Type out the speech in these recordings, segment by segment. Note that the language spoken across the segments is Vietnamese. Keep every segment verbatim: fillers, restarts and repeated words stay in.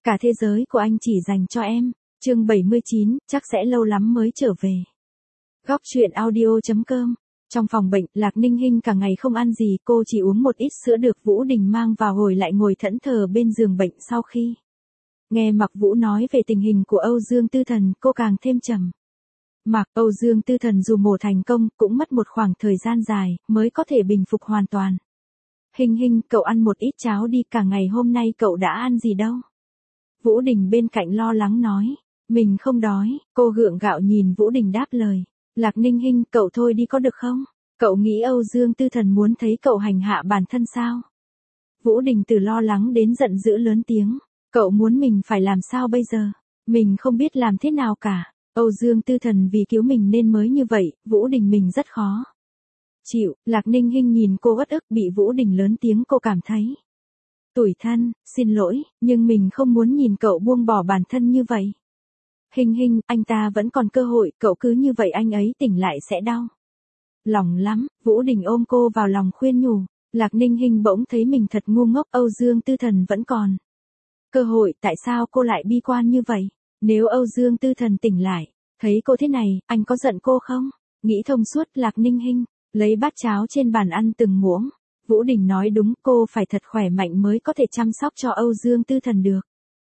cả thế giới của anh chỉ dành cho em. Chương bảy mươi chín, chắc sẽ lâu lắm mới trở về. Góc truyện audio chấm com. Trong phòng bệnh, Lạc Ninh Hinh cả ngày không ăn gì, cô chỉ uống một ít sữa được Vũ Đình mang vào hồi lại ngồi thẫn thờ bên giường bệnh sau khi nghe Mạc Vũ nói về tình hình của Âu Dương Tư Thần, cô càng thêm trầm mặc. Âu Dương Tư Thần dù mổ thành công, cũng mất một khoảng thời gian dài, mới có thể bình phục hoàn toàn. Hinh Hinh, cậu ăn một ít cháo đi, cả ngày hôm nay cậu đã ăn gì đâu. Vũ Đình bên cạnh lo lắng nói, mình không đói, cô gượng gạo nhìn Vũ Đình đáp lời. Lạc Ninh Hinh, cậu thôi đi có được không? Cậu nghĩ Âu Dương Tư Thần muốn thấy cậu hành hạ bản thân sao? Vũ Đình từ lo lắng đến giận dữ lớn tiếng, cậu muốn mình phải làm sao bây giờ? Mình không biết làm thế nào cả. Âu Dương Tư Thần vì cứu mình nên mới như vậy, Vũ Đình mình rất khó chịu. Lạc Ninh Hinh nhìn cô uất ức, bị Vũ Đình lớn tiếng, cô cảm thấy tủi thân. Xin lỗi, nhưng mình không muốn nhìn cậu buông bỏ bản thân như vậy. Hinh Hinh, anh ta vẫn còn cơ hội, cậu cứ như vậy anh ấy tỉnh lại sẽ đau lòng lắm. Vũ Đình ôm cô vào lòng khuyên nhủ. Lạc Ninh Hinh bỗng thấy mình thật ngu ngốc, Âu Dương Tư Thần vẫn còn cơ hội, tại sao cô lại bi quan như vậy? Nếu Âu Dương Tư Thần tỉnh lại, thấy cô thế này, anh có giận cô không? Nghĩ thông suốt, Lạc Ninh Hinh lấy bát cháo trên bàn ăn từng muỗng. Vũ Đình nói đúng, cô phải thật khỏe mạnh mới có thể chăm sóc cho Âu Dương Tư Thần được.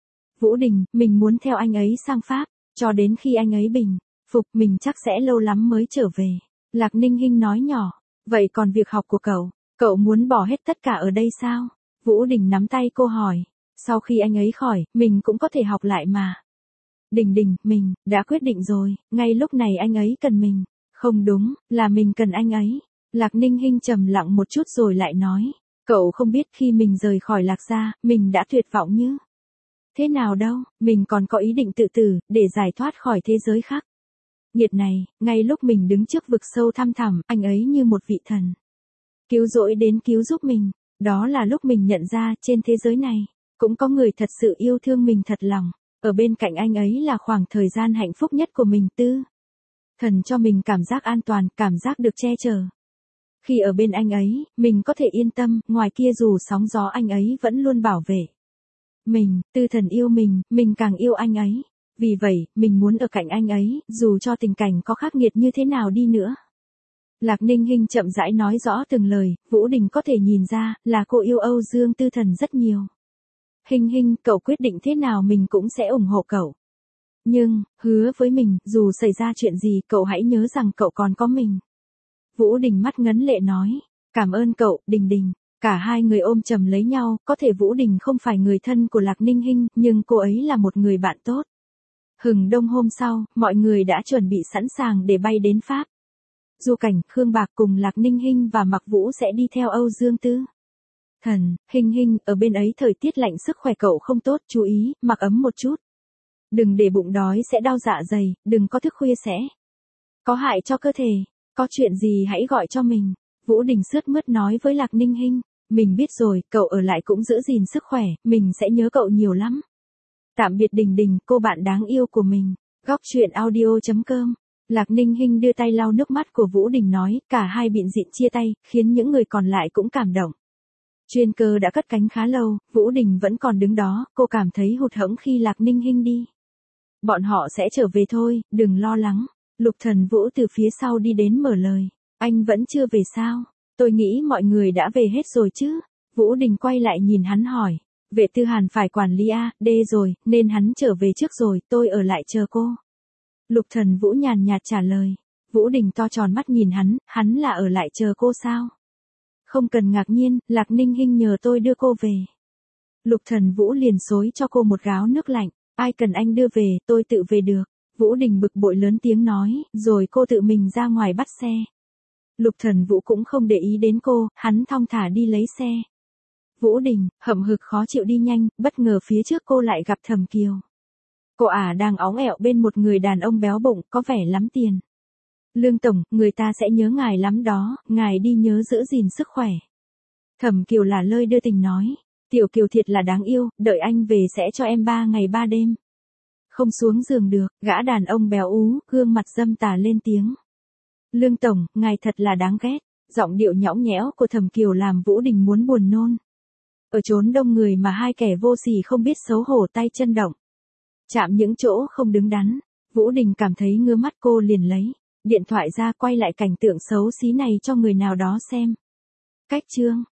Vũ Đình, mình muốn theo anh ấy sang Pháp, cho đến khi anh ấy bình phục, mình chắc sẽ lâu lắm mới trở về. Lạc Ninh Hinh nói nhỏ, vậy còn việc học của cậu, cậu muốn bỏ hết tất cả ở đây sao? Vũ Đình nắm tay cô hỏi, sau khi anh ấy khỏi, mình cũng có thể học lại mà. Đình Đình, mình đã quyết định rồi, ngay lúc này anh ấy cần mình. Không đúng, là mình cần anh ấy. Lạc Ninh Hinh trầm lặng một chút rồi lại nói, cậu không biết khi mình rời khỏi Lạc gia, mình đã tuyệt vọng như thế nào đâu, mình còn có ý định tự tử, để giải thoát khỏi thế giới khác nghiệt này. Ngay lúc mình đứng trước vực sâu thăm thẳm, anh ấy như một vị thần cứu rỗi đến cứu giúp mình. Đó là lúc mình nhận ra, trên thế giới này cũng có người thật sự yêu thương mình thật lòng. Ở bên cạnh anh ấy là khoảng thời gian hạnh phúc nhất của mình. Tư Thần cho mình cảm giác an toàn, cảm giác được che chở. Khi ở bên anh ấy, mình có thể yên tâm, ngoài kia dù sóng gió anh ấy vẫn luôn bảo vệ mình. Tư Thần yêu mình, mình càng yêu anh ấy. Vì vậy, mình muốn ở cạnh anh ấy, dù cho tình cảnh có khắc nghiệt như thế nào đi nữa. Lạc Ninh Hinh chậm rãi nói rõ từng lời, Vũ Đình có thể nhìn ra, là cô yêu Âu Dương Tư Thần rất nhiều. Hinh Hinh, cậu quyết định thế nào mình cũng sẽ ủng hộ cậu. Nhưng, hứa với mình, dù xảy ra chuyện gì, cậu hãy nhớ rằng cậu còn có mình. Vũ Đình mắt ngấn lệ nói, cảm ơn cậu, Đình Đình. Cả hai người ôm chầm lấy nhau, có thể Vũ Đình không phải người thân của Lạc Ninh Hinh, nhưng cô ấy là một người bạn tốt. Hừng đông hôm sau, mọi người đã chuẩn bị sẵn sàng để bay đến Pháp. Du Cảnh, Khương Bạc cùng Lạc Ninh Hinh và Mạc Vũ sẽ đi theo Âu Dương Tư Thần. Hinh Hinh, ở bên ấy thời tiết lạnh, sức khỏe cậu không tốt, chú ý, mặc ấm một chút. Đừng để bụng đói sẽ đau dạ dày, đừng có thức khuya sẽ có hại cho cơ thể. Có chuyện gì hãy gọi cho mình. Vũ Đình sướt mướt nói với Lạc Ninh Hinh, mình biết rồi, cậu ở lại cũng giữ gìn sức khỏe, mình sẽ nhớ cậu nhiều lắm. Tạm biệt Đình Đình, cô bạn đáng yêu của mình. Góc truyện audio chấm com. Lạc Ninh Hinh đưa tay lau nước mắt của Vũ Đình nói, cả hai bịn dịn chia tay, khiến những người còn lại cũng cảm động. Chuyên cơ đã cất cánh khá lâu, Vũ Đình vẫn còn đứng đó, cô cảm thấy hụt hẫng khi Lạc Ninh Hinh đi. Bọn họ sẽ trở về thôi, đừng lo lắng. Lục Thần Vũ từ phía sau đi đến mở lời, anh vẫn chưa về sao? Tôi nghĩ mọi người đã về hết rồi chứ? Vũ Đình quay lại nhìn hắn hỏi, Vệ Tư Hàn phải quản lý A, D rồi, nên hắn trở về trước rồi, tôi ở lại chờ cô. Lục Thần Vũ nhàn nhạt trả lời. Vũ Đình to tròn mắt nhìn hắn, hắn là ở lại chờ cô sao? Không cần ngạc nhiên, Lạc Ninh Hinh nhờ tôi đưa cô về. Lục Thần Vũ liền xối cho cô một gáo nước lạnh, ai cần anh đưa về, tôi tự về được. Vũ Đình bực bội lớn tiếng nói, rồi cô tự mình ra ngoài bắt xe. Lục Thần Vũ cũng không để ý đến cô, hắn thong thả đi lấy xe. Vũ Đình, hậm hực khó chịu đi nhanh, bất ngờ phía trước cô lại gặp Thẩm Kiều. Cô ả đang óng ẹo bên một người đàn ông béo bụng, có vẻ lắm tiền. Lương Tổng, người ta sẽ nhớ ngài lắm đó, ngài đi nhớ giữ gìn sức khỏe. Thẩm Kiều là lơi đưa tình nói, Tiểu Kiều thiệt là đáng yêu, đợi anh về sẽ cho em ba ngày ba đêm. Không xuống giường được, gã đàn ông béo ú, gương mặt dâm tà lên tiếng. Lương Tổng, ngài thật là đáng ghét. Giọng điệu nhõng nhẽo của Thẩm Kiều làm Vũ Đình muốn buồn nôn. Ở chốn đông người mà hai kẻ vô sỉ không biết xấu hổ tay chân động. Chạm những chỗ không đứng đắn, Vũ Đình cảm thấy ngứa mắt, cô liền lấy điện thoại ra quay lại cảnh tượng xấu xí này cho người nào đó xem. Cách chương